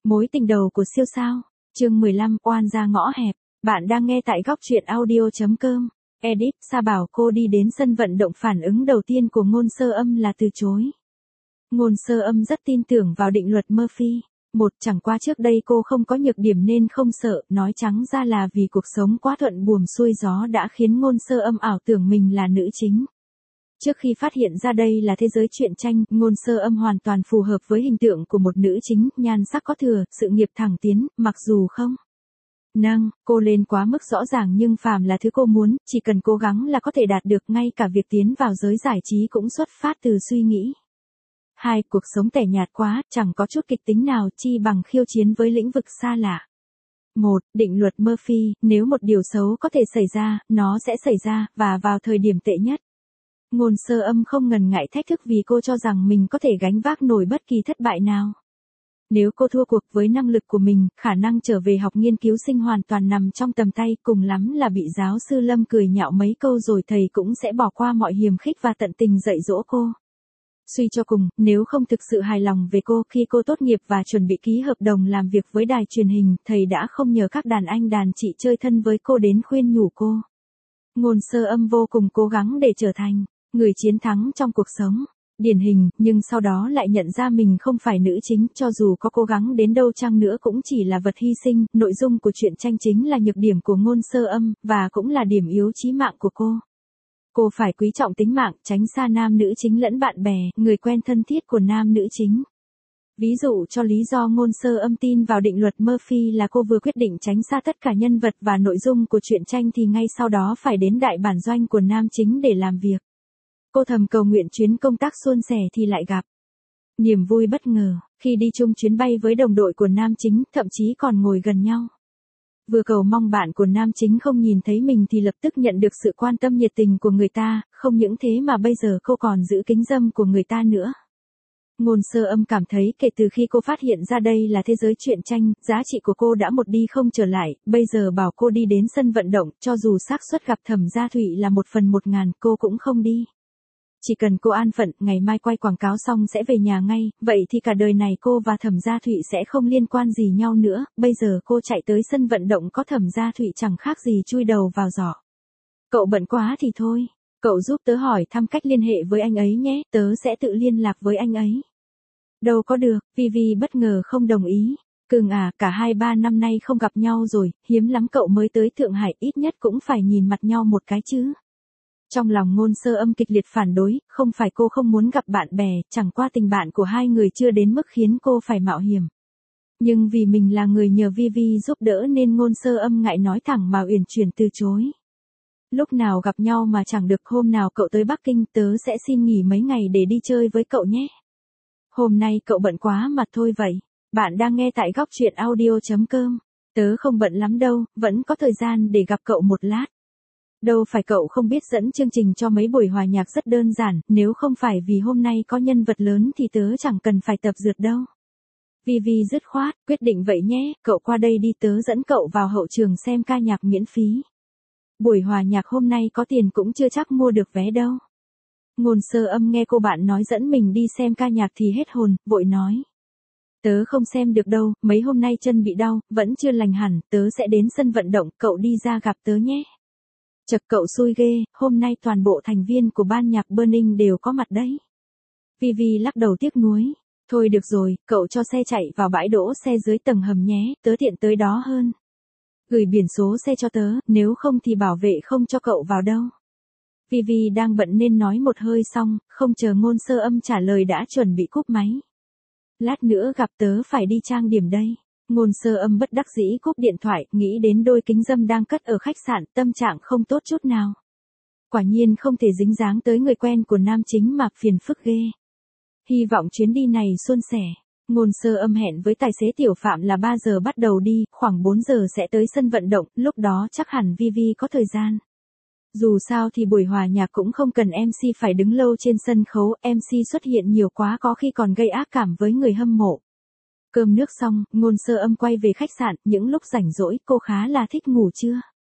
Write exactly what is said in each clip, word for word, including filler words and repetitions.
Mối tình đầu của siêu sao, chương mười lăm, oan ra ngõ hẹp. Bạn đang nghe tại góc truyện audio chấm com. Edit, Sa bảo cô đi đến sân vận động, phản ứng đầu tiên của Ngôn Sơ Âm là từ chối. Ngôn Sơ Âm rất tin tưởng vào định luật Murphy. Một, chẳng qua trước đây cô không có nhược điểm nên không sợ, nói trắng ra là vì cuộc sống quá thuận buồm xuôi gió đã khiến Ngôn Sơ Âm ảo tưởng mình là nữ chính. Trước khi phát hiện ra đây là thế giới truyện tranh, Ngôn Sơ Âm hoàn toàn phù hợp với hình tượng của một nữ chính, nhan sắc có thừa, sự nghiệp thẳng tiến, mặc dù không nâng cô lên quá mức rõ ràng nhưng phàm là thứ cô muốn, chỉ cần cố gắng là có thể đạt được, ngay cả việc tiến vào giới giải trí cũng xuất phát từ suy nghĩ. Hai, cuộc sống tẻ nhạt quá, chẳng có chút kịch tính nào, chi bằng khiêu chiến với lĩnh vực xa lạ. Một, định luật Murphy, nếu một điều xấu có thể xảy ra, nó sẽ xảy ra, và vào thời điểm tệ nhất. Ngôn Sơ Âm không ngần ngại thách thức vì cô cho rằng mình có thể gánh vác nổi bất kỳ thất bại nào. Nếu cô thua cuộc với năng lực của mình, khả năng trở về học nghiên cứu sinh hoàn toàn nằm trong tầm tay, cùng lắm là bị giáo sư Lâm cười nhạo mấy câu rồi thầy cũng sẽ bỏ qua mọi hiềm khích và tận tình dạy dỗ cô. Suy cho cùng, nếu không thực sự hài lòng về cô khi cô tốt nghiệp và chuẩn bị ký hợp đồng làm việc với đài truyền hình, thầy đã không nhờ các đàn anh đàn chị chơi thân với cô đến khuyên nhủ cô. Ngôn Sơ Âm vô cùng cố gắng để trở thành người chiến thắng trong cuộc sống. Điển hình, nhưng sau đó lại nhận ra mình không phải nữ chính, cho dù có cố gắng đến đâu chăng nữa cũng chỉ là vật hy sinh. Nội dung của truyện tranh chính là nhược điểm của Ngôn Sơ Âm, và cũng là điểm yếu chí mạng của cô. Cô phải quý trọng tính mạng, tránh xa nam nữ chính lẫn bạn bè, người quen thân thiết của nam nữ chính. Ví dụ cho lý do Ngôn Sơ Âm tin vào định luật Murphy là cô vừa quyết định tránh xa tất cả nhân vật và nội dung của truyện tranh thì ngay sau đó phải đến đại bản doanh của nam chính để làm việc. Cô thầm cầu nguyện chuyến công tác suôn sẻ thì lại gặp niềm vui bất ngờ, khi đi chung chuyến bay với đồng đội của nam chính, thậm chí còn ngồi gần nhau. Vừa cầu mong bạn của nam chính không nhìn thấy mình thì lập tức nhận được sự quan tâm nhiệt tình của người ta, không những thế mà bây giờ cô còn giữ kính dâm của người ta nữa. Ngôn Sơ Âm cảm thấy kể từ khi cô phát hiện ra đây là thế giới truyện tranh, giá trị của cô đã một đi không trở lại, bây giờ bảo cô đi đến sân vận động, cho dù xác suất gặp Thẩm Gia Thụy là một phần một ngàn, cô cũng không đi. Chỉ cần cô an phận, ngày mai quay quảng cáo xong sẽ về nhà ngay, vậy thì cả đời này cô và Thẩm Gia Thụy sẽ không liên quan gì nhau nữa, bây giờ cô chạy tới sân vận động có Thẩm Gia Thụy chẳng khác gì chui đầu vào giỏ. Cậu bận quá thì thôi, cậu giúp tớ hỏi thăm cách liên hệ với anh ấy nhé, tớ sẽ tự liên lạc với anh ấy. Đâu có được, Vivi bất ngờ không đồng ý. Cưng à, cả hai ba năm nay không gặp nhau rồi, hiếm lắm cậu mới tới Thượng Hải, ít nhất cũng phải nhìn mặt nhau một cái chứ. Trong lòng Ngôn Sơ Âm kịch liệt phản đối, không phải cô không muốn gặp bạn bè, chẳng qua tình bạn của hai người chưa đến mức khiến cô phải mạo hiểm. Nhưng vì mình là người nhờ Vivi giúp đỡ nên Ngôn Sơ Âm ngại nói thẳng mà uyển chuyển từ chối. Lúc nào gặp nhau mà chẳng được, hôm nào cậu tới Bắc Kinh tớ sẽ xin nghỉ mấy ngày để đi chơi với cậu nhé. Hôm nay cậu bận quá mà thôi vậy. Bạn đang nghe tại góc truyện audio chấm com. Tớ không bận lắm đâu, vẫn có thời gian để gặp cậu một lát. Đâu phải cậu không biết dẫn chương trình cho mấy buổi hòa nhạc rất đơn giản, nếu không phải vì hôm nay có nhân vật lớn thì tớ chẳng cần phải tập dượt đâu. Vivi dứt khoát, quyết định vậy nhé, cậu qua đây đi, tớ dẫn cậu vào hậu trường xem ca nhạc miễn phí. Buổi hòa nhạc hôm nay có tiền cũng chưa chắc mua được vé đâu. Ngôn Sơ Âm nghe cô bạn nói dẫn mình đi xem ca nhạc thì hết hồn, vội nói. Tớ không xem được đâu, mấy hôm nay chân bị đau, vẫn chưa lành hẳn, tớ sẽ đến sân vận động, cậu đi ra gặp tớ nhé. Chật, cậu xui ghê, hôm nay toàn bộ thành viên của ban nhạc Burning đều có mặt đấy. Vivi lắc đầu tiếc nuối. Thôi được rồi, cậu cho xe chạy vào bãi đỗ xe dưới tầng hầm nhé, tớ tiện tới đó hơn. Gửi biển số xe cho tớ, nếu không thì bảo vệ không cho cậu vào đâu. Vivi đang bận nên nói một hơi xong, không chờ Ngôn Sơ Âm trả lời đã chuẩn bị cúp máy. Lát nữa gặp tớ phải đi trang điểm đây. Ngôn Sơ Âm bất đắc dĩ cúp điện thoại, nghĩ đến đôi kính dâm đang cất ở khách sạn, tâm trạng không tốt chút nào. Quả nhiên không thể dính dáng tới người quen của nam chính mà phiền phức ghê. Hy vọng chuyến đi này suôn sẻ. Ngôn Sơ Âm hẹn với tài xế Tiểu Phạm là ba giờ bắt đầu đi, khoảng bốn giờ sẽ tới sân vận động, lúc đó chắc hẳn Vivi có thời gian. Dù sao thì buổi hòa nhạc cũng không cần em xê phải đứng lâu trên sân khấu, em xê xuất hiện nhiều quá có khi còn gây ác cảm với người hâm mộ. Cơm nước xong, Ngôn Sơ Âm quay về khách sạn, những lúc rảnh rỗi cô khá là thích ngủ trưa.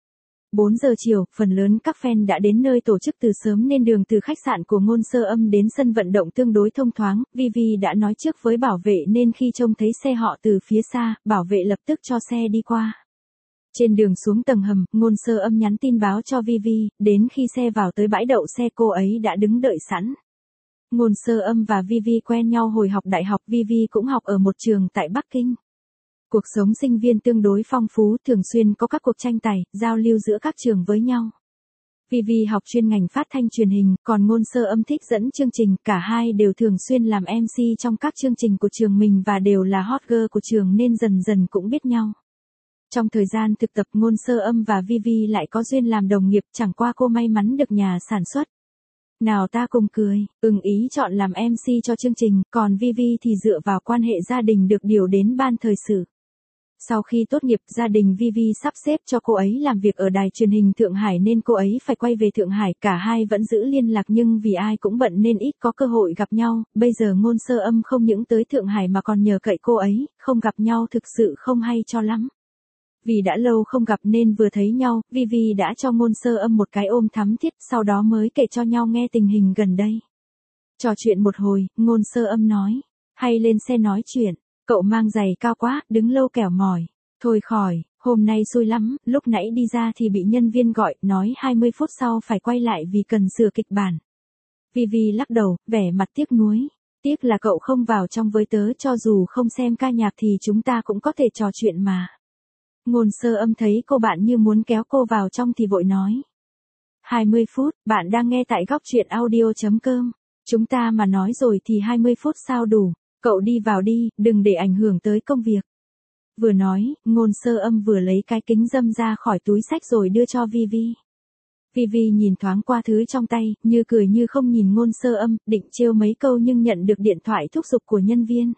bốn giờ chiều, phần lớn các fan đã đến nơi tổ chức từ sớm nên đường từ khách sạn của Ngôn Sơ Âm đến sân vận động tương đối thông thoáng, Vivi đã nói trước với bảo vệ nên khi trông thấy xe họ từ phía xa, bảo vệ lập tức cho xe đi qua. Trên đường xuống tầng hầm, Ngôn Sơ Âm nhắn tin báo cho Vivi, đến khi xe vào tới bãi đậu xe cô ấy đã đứng đợi sẵn. Ngôn Sơ Âm và Vivi quen nhau hồi học đại học, Vivi cũng học ở một trường tại Bắc Kinh. Cuộc sống sinh viên tương đối phong phú, thường xuyên có các cuộc tranh tài, giao lưu giữa các trường với nhau. Vivi học chuyên ngành phát thanh truyền hình, còn Ngôn Sơ Âm thích dẫn chương trình, cả hai đều thường xuyên làm em xê trong các chương trình của trường mình và đều là hot girl của trường nên dần dần cũng biết nhau. Trong thời gian thực tập, Ngôn Sơ Âm và Vivi lại có duyên làm đồng nghiệp, chẳng qua cô may mắn được nhà sản xuất. Nào ta cùng cười, ưng ý chọn làm em xê cho chương trình, còn Vivi thì dựa vào quan hệ gia đình được điều đến ban thời sự. Sau khi tốt nghiệp, gia đình Vivi sắp xếp cho cô ấy làm việc ở đài truyền hình Thượng Hải nên cô ấy phải quay về Thượng Hải, cả hai vẫn giữ liên lạc nhưng vì ai cũng bận nên ít có cơ hội gặp nhau, bây giờ Ngôn Sơ Âm không những tới Thượng Hải mà còn nhờ cậy cô ấy, không gặp nhau thực sự không hay cho lắm. Vì đã lâu không gặp nên vừa thấy nhau, Vivi đã cho Ngôn Sơ Âm một cái ôm thắm thiết, sau đó mới kể cho nhau nghe tình hình gần đây. Trò chuyện một hồi, Ngôn Sơ Âm nói, hay lên xe nói chuyện. Cậu mang giày cao quá, đứng lâu kẻo mỏi. Thôi khỏi, hôm nay xui lắm, lúc nãy đi ra thì bị nhân viên gọi, nói hai mươi phút sau phải quay lại vì cần sửa kịch bản. Vivi lắc đầu, vẻ mặt tiếc nuối. Tiếc là cậu không vào trong với tớ, cho dù không xem ca nhạc thì chúng ta cũng có thể trò chuyện mà. Ngôn Sơ Âm thấy cô bạn như muốn kéo cô vào trong thì vội nói. hai mươi phút, bạn đang nghe tại góc truyện audio chấm com. Chúng ta mà nói rồi thì hai mươi phút sao đủ. Cậu đi vào đi, đừng để ảnh hưởng tới công việc. Vừa nói, Ngôn Sơ Âm vừa lấy cái kính râm ra khỏi túi xách rồi đưa cho Vivi. Vivi nhìn thoáng qua thứ trong tay, như cười như không nhìn Ngôn Sơ Âm, định trêu mấy câu nhưng nhận được điện thoại thúc giục của nhân viên.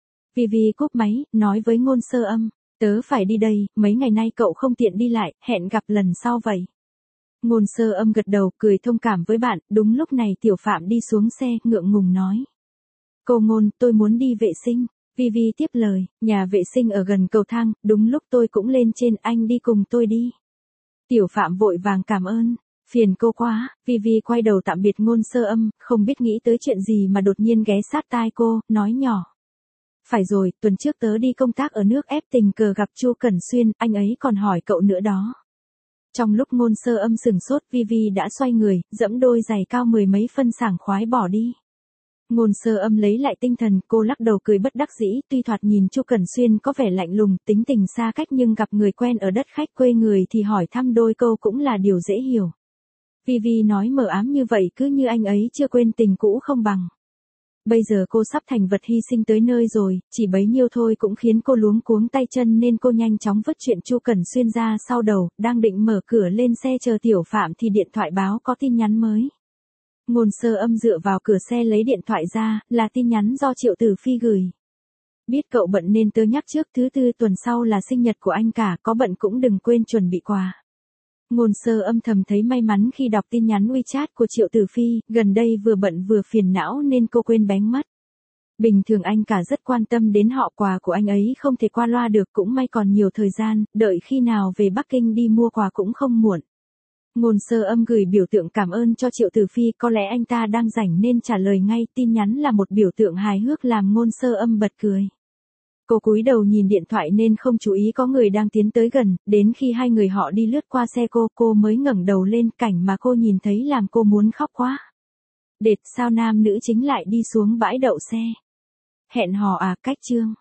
Vivi cúp máy, nói với Ngôn Sơ Âm, tớ phải đi đây, mấy ngày nay cậu không tiện đi lại, hẹn gặp lần sau vậy. Ngôn Sơ Âm gật đầu, cười thông cảm với bạn, đúng lúc này Tiểu Phạm đi xuống xe, ngượng ngùng nói. Cô Ngôn, tôi muốn đi vệ sinh. Vivi tiếp lời, nhà vệ sinh ở gần cầu thang, đúng lúc tôi cũng lên trên, anh đi cùng tôi đi. Tiểu Phạm vội vàng cảm ơn, phiền cô quá. Vivi quay đầu tạm biệt Ngôn Sơ Âm, không biết nghĩ tới chuyện gì mà đột nhiên ghé sát tai cô, nói nhỏ. Phải rồi, tuần trước tớ đi công tác ở nước ép tình cờ gặp Chu Cẩn Xuyên, anh ấy còn hỏi cậu nữa đó. Trong lúc Ngôn Sơ Âm sừng sốt, Vivi đã xoay người, dẫm đôi giày cao mười mấy phân sảng khoái bỏ đi. Ngôn Sơ Âm lấy lại tinh thần, cô lắc đầu cười bất đắc dĩ, tuy thoạt nhìn Chu Cẩn Xuyên có vẻ lạnh lùng, tính tình xa cách nhưng gặp người quen ở đất khách quê người thì hỏi thăm đôi câu cũng là điều dễ hiểu. Vivi nói mờ ám như vậy cứ như anh ấy chưa quên tình cũ không bằng. Bây giờ cô sắp thành vật hy sinh tới nơi rồi, chỉ bấy nhiêu thôi cũng khiến cô luống cuống tay chân nên cô nhanh chóng vứt chuyện Chu Cẩn Xuyên ra sau đầu, đang định mở cửa lên xe chờ Tiểu Phạm thì điện thoại báo có tin nhắn mới. Ngôn Sơ Âm dựa vào cửa xe lấy điện thoại ra, là tin nhắn do Triệu Tử Phi gửi. Biết cậu bận nên tớ nhắc trước, thứ tư tuần sau là sinh nhật của anh cả, có bận cũng đừng quên chuẩn bị quà. Ngôn Sơ Âm thầm thấy may mắn khi đọc tin nhắn WeChat của Triệu Tử Phi, gần đây vừa bận vừa phiền não nên cô quên bén mất. Bình thường anh cả rất quan tâm đến họ, quà của anh ấy không thể qua loa được, cũng may còn nhiều thời gian, đợi khi nào về Bắc Kinh đi mua quà cũng không muộn. Ngôn Sơ Âm gửi biểu tượng cảm ơn cho Triệu Tử Phi, có lẽ anh ta đang rảnh nên trả lời ngay, tin nhắn là một biểu tượng hài hước làm Ngôn Sơ Âm bật cười. Cô cúi đầu nhìn điện thoại nên không chú ý có người đang tiến tới gần, đến khi hai người họ đi lướt qua xe cô, cô mới ngẩng đầu lên, cảnh mà cô nhìn thấy làm cô muốn khóc quá. Đệt, sao nam nữ chính lại đi xuống bãi đậu xe? Hẹn hò à, cách chương.